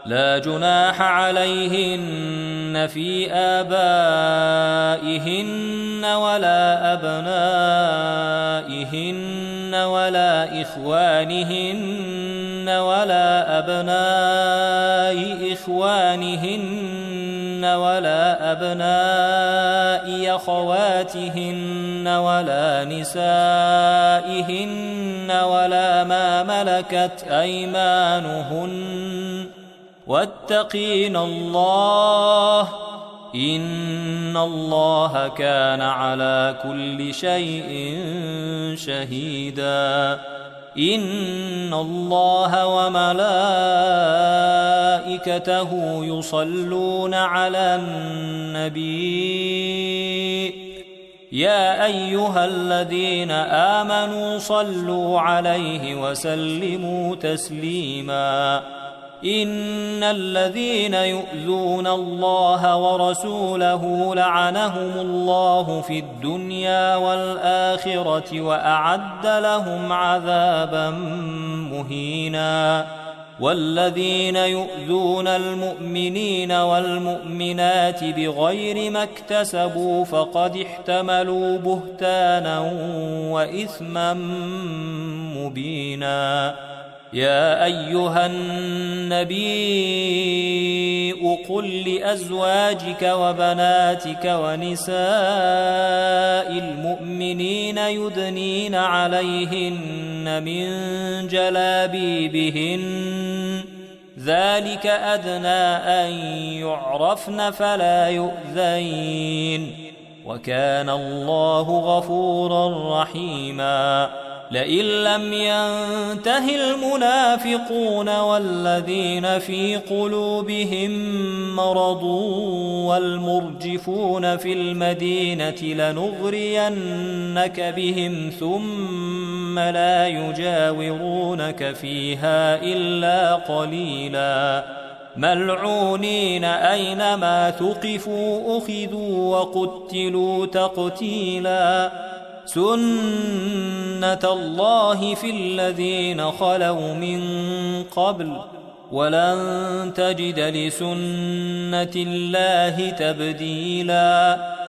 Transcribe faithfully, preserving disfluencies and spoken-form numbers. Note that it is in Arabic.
لا جناح عليهن في آبائهن ولا أبنائهن ولا إخوانهن ولا أبناء إخوانهن ولا أبناء أخواتهن ولا نسائهن ولا ما ملكت أيمانهن واتقين الله إن الله كان على كل شيء شهيدا إن الله وملائكته يصلون على النبي يا أيها الذين آمنوا صلوا عليه وسلموا تسليما إن الذين يؤذون الله ورسوله لعنهم الله في الدنيا والآخرة وأعد لهم عذابا مهينا والذين يؤذون المؤمنين والمؤمنات بغير ما اكتسبوا فقد احتملوا بهتانا وإثما مبينا يا أيها النبي قل لأزواجك وبناتك ونساء المؤمنين يدنين عليهن من جلابيبهن ذلك أدنى أن يعرفن فلا يؤذين وكان الله غفورا رحيما لئن لم ينته المنافقون والذين في قلوبهم مرض والمرجفون في المدينة لنغرينك بهم ثم لا يجاورونك فيها إلا قليلا ملعونين أينما ثقفوا أخذوا وقتلوا تقتيلا سنة الله في الذين خلوا من قبل ولن تجد لسنة الله تبديلا